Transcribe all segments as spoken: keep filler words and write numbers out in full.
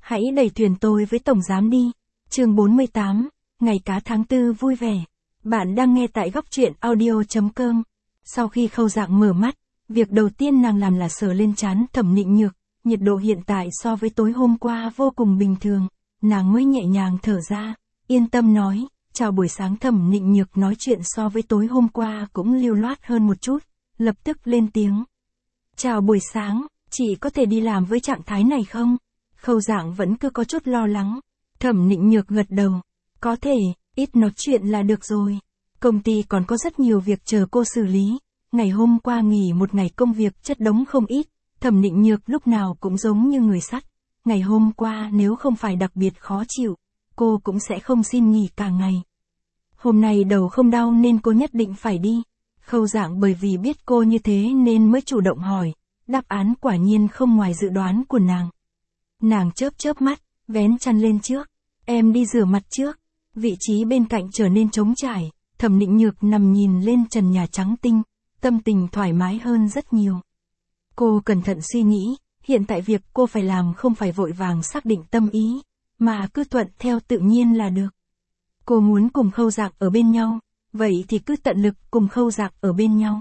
Hãy đẩy thuyền tôi với tổng giám đi. Chương bốn mươi tám, ngày cá tháng tư vui vẻ. Bạn đang nghe tại góc truyện audio.com. Sau khi Khâu Dạng mở mắt, việc đầu tiên nàng làm là sờ lên trán Thẩm Nịnh Nhược, nhiệt độ hiện tại so với tối hôm qua vô cùng bình thường, nàng mới nhẹ nhàng thở ra, yên tâm nói, chào buổi sáng. Thẩm Nịnh Nhược nói chuyện so với tối hôm qua cũng lưu loát hơn một chút, lập tức lên tiếng. Chào buổi sáng, chị có thể đi làm với trạng thái này không? Khâu Dạng vẫn cứ có chút lo lắng. Thẩm Nịnh Nhược gật đầu. Có thể, ít nói chuyện là được rồi. Công ty còn có rất nhiều việc chờ cô xử lý. Ngày hôm qua nghỉ một ngày công việc chất đống không ít. Thẩm Nịnh Nhược lúc nào cũng giống như người sắt. Ngày hôm qua nếu không phải đặc biệt khó chịu, cô cũng sẽ không xin nghỉ cả ngày. Hôm nay đầu không đau nên cô nhất định phải đi. Khâu Dạng bởi vì biết cô như thế nên mới chủ động hỏi. Đáp án quả nhiên không ngoài dự đoán của nàng. Nàng chớp chớp mắt, vén chăn lên trước. Em đi rửa mặt trước. Vị trí bên cạnh trở nên trống trải. Thẩm Nịnh Nhược nằm nhìn lên trần nhà trắng tinh, tâm tình thoải mái hơn rất nhiều. Cô cẩn thận suy nghĩ, hiện tại việc cô phải làm không phải vội vàng xác định tâm ý, mà cứ thuận theo tự nhiên là được. Cô muốn cùng Khâu Dạng ở bên nhau, vậy thì cứ tận lực cùng Khâu Dạng ở bên nhau.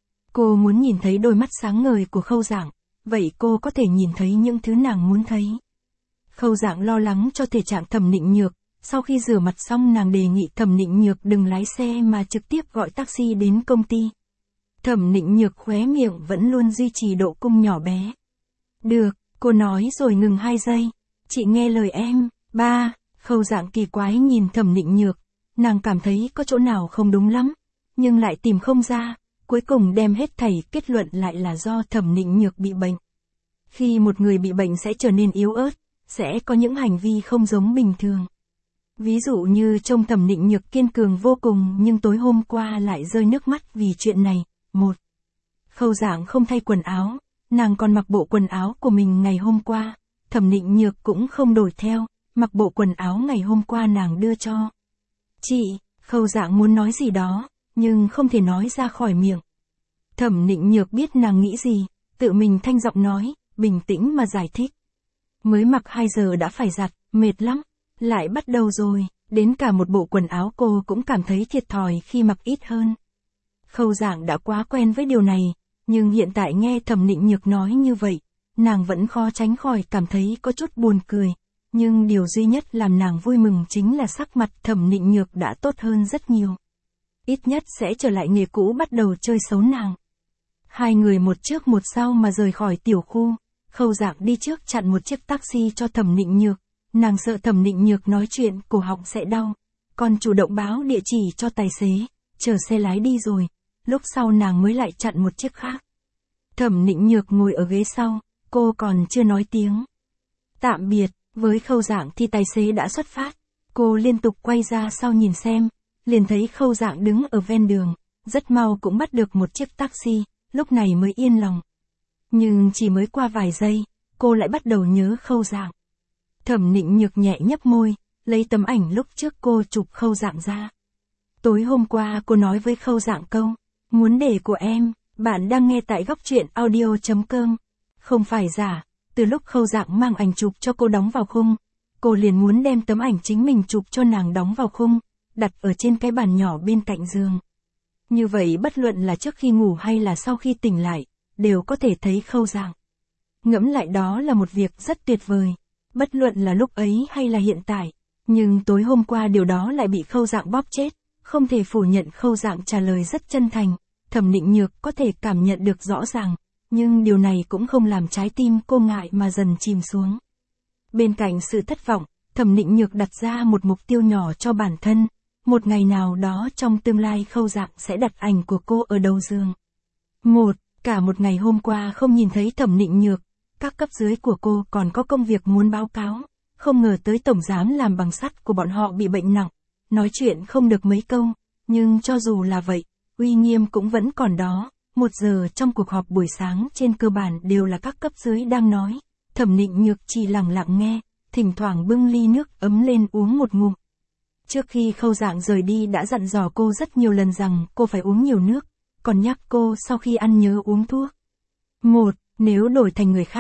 Cô muốn nhìn thấy đôi mắt sáng ngời của Khâu Dạng, vậy cô có thể nhìn thấy những thứ nàng muốn thấy. Khâu Dạng lo lắng cho thể trạng Thẩm Nịnh Nhược, sau khi rửa mặt xong nàng đề nghị Thẩm Nịnh Nhược đừng lái xe mà trực tiếp gọi taxi đến công ty. Thẩm Nịnh Nhược khóe miệng vẫn luôn duy trì độ cung nhỏ bé. Được, cô nói rồi ngừng hai giây. Chị nghe lời em. Ba, Khâu Dạng kỳ quái nhìn Thẩm Nịnh Nhược, nàng cảm thấy có chỗ nào không đúng lắm, nhưng lại tìm không ra, cuối cùng đem hết thảy kết luận lại là do Thẩm Nịnh Nhược bị bệnh. Khi một người bị bệnh sẽ trở nên yếu ớt, sẽ có những hành vi không giống bình thường. Ví dụ như trông Thẩm Nịnh Nhược kiên cường vô cùng nhưng tối hôm qua lại rơi nước mắt vì chuyện này. Một, Khâu Dạng không thay quần áo, nàng còn mặc bộ quần áo của mình ngày hôm qua. Thẩm Nịnh Nhược cũng không đổi theo, mặc bộ quần áo ngày hôm qua nàng đưa cho. Chị, Khâu Dạng muốn nói gì đó, nhưng không thể nói ra khỏi miệng. Thẩm Nịnh Nhược biết nàng nghĩ gì, tự mình thanh giọng nói, bình tĩnh mà giải thích. Mới mặc hai giờ đã phải giặt, mệt lắm, lại bắt đầu rồi, đến cả một bộ quần áo cô cũng cảm thấy thiệt thòi khi mặc ít hơn. Khâu Dạng đã quá quen với điều này, nhưng hiện tại nghe Thẩm Nịnh Nhược nói như vậy, nàng vẫn khó tránh khỏi cảm thấy có chút buồn cười. Nhưng điều duy nhất làm nàng vui mừng chính là sắc mặt Thẩm Nịnh Nhược đã tốt hơn rất nhiều. Ít nhất sẽ trở lại nghề cũ bắt đầu chơi xấu nàng. Hai người một trước một sau mà rời khỏi tiểu khu. Khâu Dạng đi trước chặn một chiếc taxi cho Thẩm Nịnh Nhược. Nàng sợ Thẩm Nịnh Nhược nói chuyện cổ họng sẽ đau, còn chủ động báo địa chỉ cho tài xế, chờ xe lái đi rồi. Lúc sau nàng mới lại chặn một chiếc khác. Thẩm Nịnh Nhược ngồi ở ghế sau, cô còn chưa nói tiếng tạm biệt với Khâu Dạng thì tài xế đã xuất phát. Cô liên tục quay ra sau nhìn xem, liền thấy Khâu Dạng đứng ở ven đường, rất mau cũng bắt được một chiếc taxi, lúc này mới yên lòng. Nhưng chỉ mới qua vài giây, cô lại bắt đầu nhớ Khâu Dạng. Thẩm Nịnh Nhược nhẹ nhấp môi, lấy tấm ảnh lúc trước cô chụp Khâu Dạng ra. Tối hôm qua cô nói với Khâu Dạng câu, muốn để của em. Bạn đang nghe tại góc truyện audio.com. Không phải giả, từ lúc Khâu Dạng mang ảnh chụp cho cô đóng vào khung, cô liền muốn đem tấm ảnh chính mình chụp cho nàng đóng vào khung, đặt ở trên cái bàn nhỏ bên cạnh giường. Như vậy bất luận là trước khi ngủ hay là sau khi tỉnh lại, đều có thể thấy Khâu Dạng. Ngẫm lại đó là một việc rất tuyệt vời, bất luận là lúc ấy hay là hiện tại, nhưng tối hôm qua điều đó lại bị Khâu Dạng bóp chết, không thể phủ nhận. Khâu Dạng trả lời rất chân thành. Thẩm Nịnh Nhược có thể cảm nhận được rõ ràng, nhưng điều này cũng không làm trái tim cô ngại mà dần chìm xuống. Bên cạnh sự thất vọng, Thẩm Nịnh Nhược đặt ra một mục tiêu nhỏ cho bản thân, một ngày nào đó trong tương lai Khâu Dạng sẽ đặt ảnh của cô ở đầu giường. Một, cả một ngày hôm qua không nhìn thấy Thẩm Nịnh Nhược, các cấp dưới của cô còn có công việc muốn báo cáo, không ngờ tới tổng giám làm bằng sắt của bọn họ bị bệnh nặng, nói chuyện không được mấy câu, nhưng cho dù là vậy, uy nghiêm cũng vẫn còn đó. Một giờ trong cuộc họp buổi sáng trên cơ bản đều là các cấp dưới đang nói, Thẩm Nịnh Nhược chỉ lặng lặng nghe, thỉnh thoảng bưng ly nước ấm lên uống một ngụm. Trước khi Khâu Dạng rời đi đã dặn dò cô rất nhiều lần rằng cô phải uống nhiều nước, còn nhắc cô sau khi ăn nhớ uống thuốc. Một, nếu đổi thành người khác,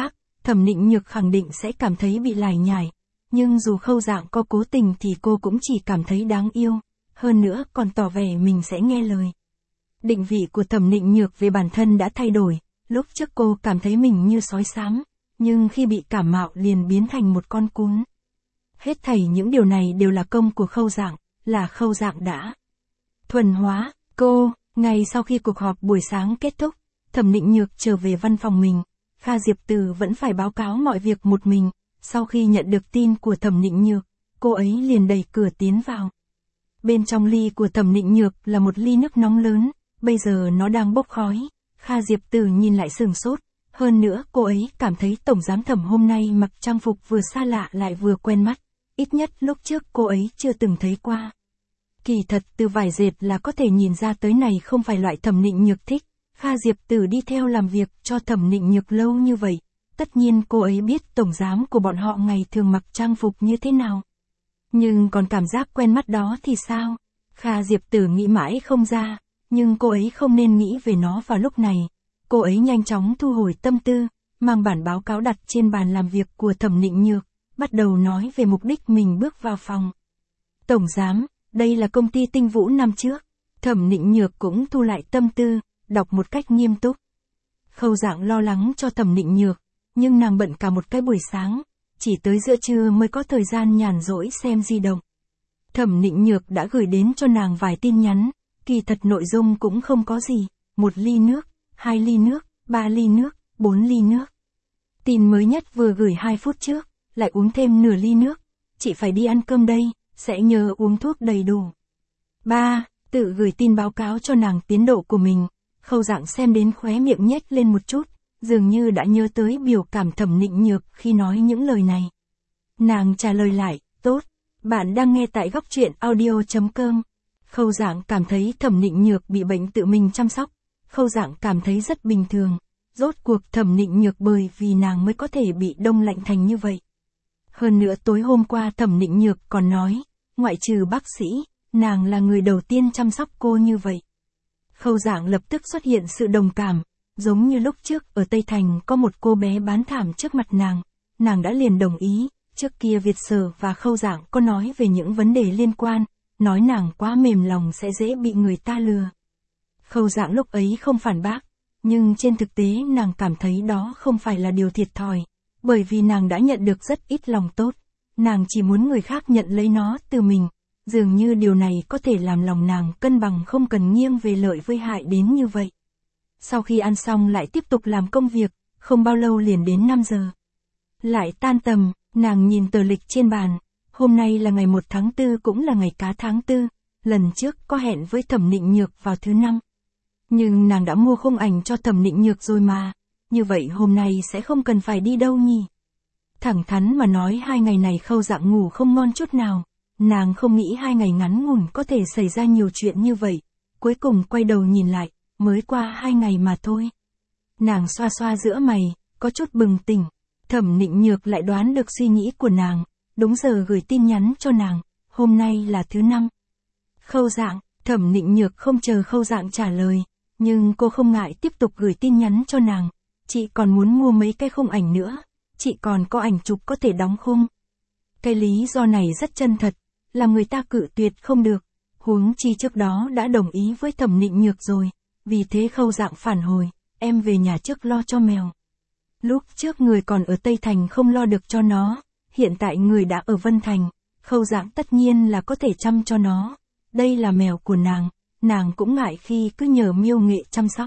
Thẩm Nịnh Nhược khẳng định sẽ cảm thấy bị lải nhải, nhưng dù Khâu Dạng có cố tình thì cô cũng chỉ cảm thấy đáng yêu, hơn nữa còn tỏ vẻ mình sẽ nghe lời. Định vị của Thẩm Nịnh Nhược về bản thân đã thay đổi, lúc trước cô cảm thấy mình như sói xám, nhưng khi bị cảm mạo liền biến thành một con cún. Hết thảy những điều này đều là công của Khâu Dạng, là Khâu Dạng đã thuần hóa cô. Ngay sau khi cuộc họp buổi sáng kết thúc, Thẩm Nịnh Nhược trở về văn phòng mình, Kha Diệp Từ vẫn phải báo cáo mọi việc một mình. Sau khi nhận được tin của Thẩm Nịnh Nhược, cô ấy liền đẩy cửa tiến vào. Bên trong ly của Thẩm Nịnh Nhược là một ly nước nóng lớn, bây giờ nó đang bốc khói. Kha Diệp Từ nhìn lại sửng sốt, hơn nữa cô ấy cảm thấy tổng giám Thẩm hôm nay mặc trang phục vừa xa lạ lại vừa quen mắt, ít nhất lúc trước cô ấy chưa từng thấy qua. Kỳ thật từ vải dệt là có thể nhìn ra tới này không phải loại Thẩm Nịnh Nhược thích. Kha Diệp Từ đi theo làm việc cho Thẩm Nịnh Nhược lâu như vậy, tất nhiên cô ấy biết tổng giám của bọn họ ngày thường mặc trang phục như thế nào. Nhưng còn cảm giác quen mắt đó thì sao? Kha Diệp Từ nghĩ mãi không ra, nhưng cô ấy không nên nghĩ về nó vào lúc này. Cô ấy nhanh chóng thu hồi tâm tư, mang bản báo cáo đặt trên bàn làm việc của Thẩm Nịnh Nhược, bắt đầu nói về mục đích mình bước vào phòng. Tổng giám, đây là công ty Tinh Vũ năm trước. Thẩm Nịnh Nhược cũng thu lại tâm tư, đọc một cách nghiêm túc. Khâu Dạng lo lắng cho Thẩm Nịnh Nhược, nhưng nàng bận cả một cái buổi sáng, chỉ tới giữa trưa mới có thời gian nhàn rỗi xem di động. Thẩm Nịnh Nhược đã gửi đến cho nàng vài tin nhắn, kỳ thật nội dung cũng không có gì, một ly nước, hai ly nước, ba ly nước, bốn ly nước. Tin mới nhất vừa gửi hai phút trước, lại uống thêm nửa ly nước, chị phải đi ăn cơm đây, sẽ nhớ uống thuốc đầy đủ. ba. Tự gửi tin báo cáo cho nàng tiến độ của mình. Khâu Dạng xem đến khóe miệng nhếch lên một chút, dường như đã nhớ tới biểu cảm Thẩm Nịnh Nhược khi nói những lời này. Nàng trả lời lại, tốt, bạn đang nghe tại góc truyện audio chấm com. Khâu Dạng cảm thấy Thẩm Nịnh Nhược bị bệnh tự mình chăm sóc. Khâu Dạng cảm thấy rất bình thường, rốt cuộc Thẩm Nịnh Nhược bởi vì nàng mới có thể bị đông lạnh thành như vậy. Hơn nữa tối hôm qua Thẩm Nịnh Nhược còn nói, ngoại trừ bác sĩ, nàng là người đầu tiên chăm sóc cô như vậy. Khâu Dạng lập tức xuất hiện sự đồng cảm, giống như lúc trước ở Tây Thành có một cô bé bán thảm trước mặt nàng, nàng đã liền đồng ý, trước kia Việt Sở và Khâu Dạng có nói về những vấn đề liên quan, nói nàng quá mềm lòng sẽ dễ bị người ta lừa. Khâu Dạng lúc ấy không phản bác, nhưng trên thực tế nàng cảm thấy đó không phải là điều thiệt thòi, bởi vì nàng đã nhận được rất ít lòng tốt, nàng chỉ muốn người khác nhận lấy nó từ mình. Dường như điều này có thể làm lòng nàng cân bằng không cần nghiêng về lợi với hại đến như vậy. Sau khi ăn xong lại tiếp tục làm công việc, không bao lâu liền đến năm giờ. Lại tan tầm, nàng nhìn tờ lịch trên bàn, hôm nay là ngày một tháng tư cũng là ngày cá tháng tư, lần trước có hẹn với Thẩm Nịnh Nhược vào thứ năm. Nhưng nàng đã mua khung ảnh cho Thẩm Nịnh Nhược rồi mà, như vậy hôm nay sẽ không cần phải đi đâu nhỉ. Thẳng thắn mà nói hai ngày này Khâu Dạng ngủ không ngon chút nào. Nàng không nghĩ hai ngày ngắn ngủn có thể xảy ra nhiều chuyện như vậy, cuối cùng quay đầu nhìn lại, mới qua hai ngày mà thôi. Nàng xoa xoa giữa mày, có chút bừng tỉnh, Thẩm Nịnh Nhược lại đoán được suy nghĩ của nàng, đúng giờ gửi tin nhắn cho nàng, hôm nay là thứ năm. Khâu Dạng, Thẩm Nịnh Nhược không chờ Khâu Dạng trả lời, nhưng cô không ngại tiếp tục gửi tin nhắn cho nàng, chị còn muốn mua mấy cái khung ảnh nữa, chị còn có ảnh chụp có thể đóng khung. Cái lý do này rất chân thật, làm người ta cự tuyệt không được, huống chi trước đó đã đồng ý với Thẩm Nịnh Nhược rồi, vì thế Khâu Dạng phản hồi, em về nhà trước lo cho mèo. Lúc trước người còn ở Tây Thành không lo được cho nó, hiện tại người đã ở Vân Thành, Khâu Dạng tất nhiên là có thể chăm cho nó, đây là mèo của nàng, nàng cũng ngại khi cứ nhờ Miêu Nghệ chăm sóc.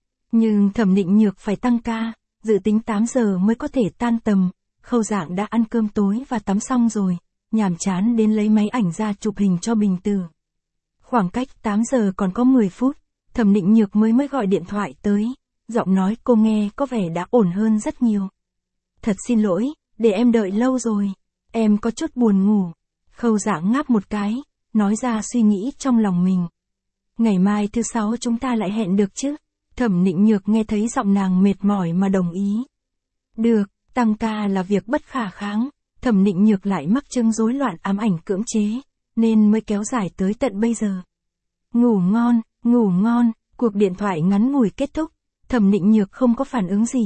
Nhưng Thẩm Nịnh Nhược phải tăng ca, dự tính tám giờ mới có thể tan tầm, Khâu Dạng đã ăn cơm tối và tắm xong rồi. Nhàm chán đến lấy máy ảnh ra chụp hình cho Bình Tử. Khoảng cách tám giờ còn có mười phút, Thẩm Nịnh Nhược mới mới gọi điện thoại tới, giọng nói cô nghe có vẻ đã ổn hơn rất nhiều. Thật xin lỗi, để em đợi lâu rồi, em có chút buồn ngủ. Khâu Dạng ngáp một cái, nói ra suy nghĩ trong lòng mình. Ngày mai thứ sáu chúng ta lại hẹn được chứ? Thẩm Nịnh Nhược nghe thấy giọng nàng mệt mỏi mà đồng ý. Được, tăng ca là việc bất khả kháng. Thẩm Nịnh Nhược lại mắc chứng rối loạn ám ảnh cưỡng chế, nên mới kéo dài tới tận bây giờ. Ngủ ngon, ngủ ngon, cuộc điện thoại ngắn ngủi kết thúc, Thẩm Nịnh Nhược không có phản ứng gì,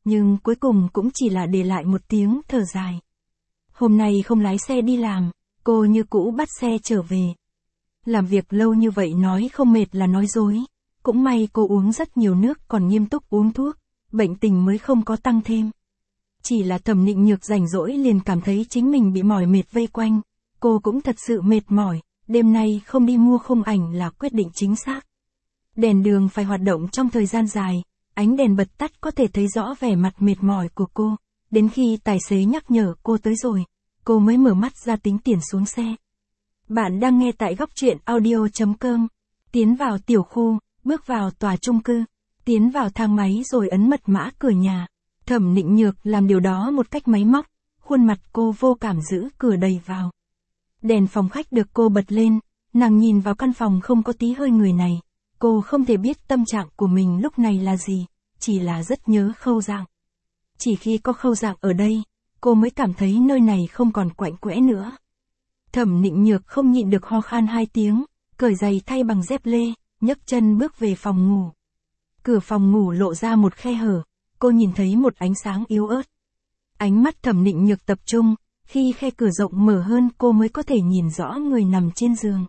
nhưng cuối cùng cũng chỉ là để lại một tiếng thở dài. Hôm nay không lái xe đi làm, cô như cũ bắt xe trở về. Làm việc lâu như vậy nói không mệt là nói dối, cũng may cô uống rất nhiều nước còn nghiêm túc uống thuốc, bệnh tình mới không có tăng thêm. Chỉ là Thẩm Nịnh Nhược rảnh rỗi liền cảm thấy chính mình bị mỏi mệt vây quanh, cô cũng thật sự mệt mỏi, đêm nay không đi mua khung ảnh là quyết định chính xác. Đèn đường phải hoạt động trong thời gian dài, ánh đèn bật tắt có thể thấy rõ vẻ mặt mệt mỏi của cô, đến khi tài xế nhắc nhở cô tới rồi, cô mới mở mắt ra tính tiền xuống xe. Bạn đang nghe tại góc truyện audio chấm com. Tiến vào tiểu khu, bước vào tòa chung cư, tiến vào thang máy rồi ấn mật mã cửa nhà. Thẩm Nịnh Nhược làm điều đó một cách máy móc, khuôn mặt cô vô cảm giữ cửa đẩy vào. Đèn phòng khách được cô bật lên, nàng nhìn vào căn phòng không có tí hơi người này. Cô không thể biết tâm trạng của mình lúc này là gì, chỉ là rất nhớ Khâu Dạng. Chỉ khi có Khâu Dạng ở đây, cô mới cảm thấy nơi này không còn quạnh quẽ nữa. Thẩm Nịnh Nhược không nhịn được ho khan hai tiếng, cởi giày thay bằng dép lê, nhấc chân bước về phòng ngủ. Cửa phòng ngủ lộ ra một khe hở, cô nhìn thấy một ánh sáng yếu ớt. Ánh mắt Thẩm Nịnh Nhược tập trung, khi khe cửa rộng mở hơn cô mới có thể nhìn rõ người nằm trên giường.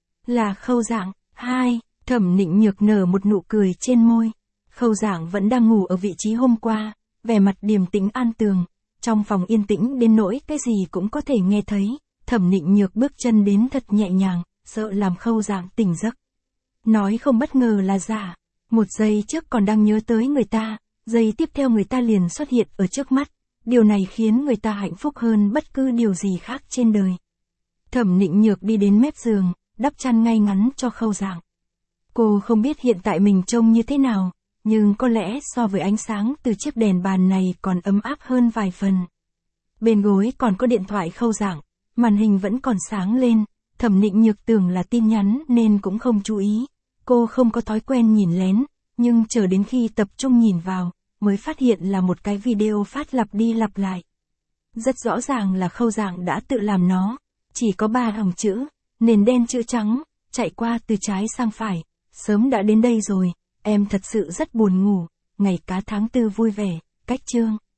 Là Khâu Dạng. Hai, Thẩm Nịnh Nhược nở một nụ cười trên môi. Khâu Dạng vẫn đang ngủ ở vị trí hôm qua, vẻ mặt điềm tĩnh an tường. Trong phòng yên tĩnh đến nỗi cái gì cũng có thể nghe thấy. Thẩm Nịnh Nhược bước chân đến thật nhẹ nhàng, sợ làm Khâu Dạng tỉnh giấc. Nói không bất ngờ là giả. Một giây trước còn đang nhớ tới người ta, giây tiếp theo người ta liền xuất hiện ở trước mắt. Điều này khiến người ta hạnh phúc hơn bất cứ điều gì khác trên đời. Thẩm Nịnh Nhược đi đến mép giường, đắp chăn ngay ngắn cho Khâu Dạng. Cô không biết hiện tại mình trông như thế nào, nhưng có lẽ so với ánh sáng từ chiếc đèn bàn này còn ấm áp hơn vài phần. Bên gối còn có điện thoại Khâu Dạng, màn hình vẫn còn sáng lên, Thẩm Nịnh Nhược tưởng là tin nhắn nên cũng không chú ý. Cô không có thói quen nhìn lén, nhưng chờ đến khi tập trung nhìn vào, mới phát hiện là một cái video phát lặp đi lặp lại. Rất rõ ràng là Khâu Dạng đã tự làm nó, chỉ có ba dòng chữ, nền đen chữ trắng, chạy qua từ trái sang phải, sớm đã đến đây rồi, em thật sự rất buồn ngủ, ngày cá tháng tư vui vẻ, cách chương.